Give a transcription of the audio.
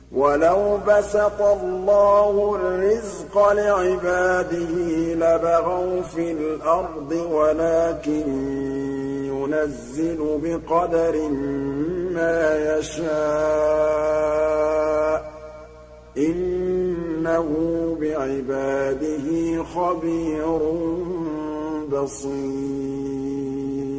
وَلَوْ بَسَطَ اللَّهُ الرِّزْقَ لِعِبَادِهِ لَبَغَوْا فِي الْأَرْضِ وَلَٰكِن يُنَزِّلُ بِقَدَرٍ مَّا يَشَاءُ ۚ إِنَّهُ بِعِبَادِهِ خَبِيرٌ بَصِيرٌ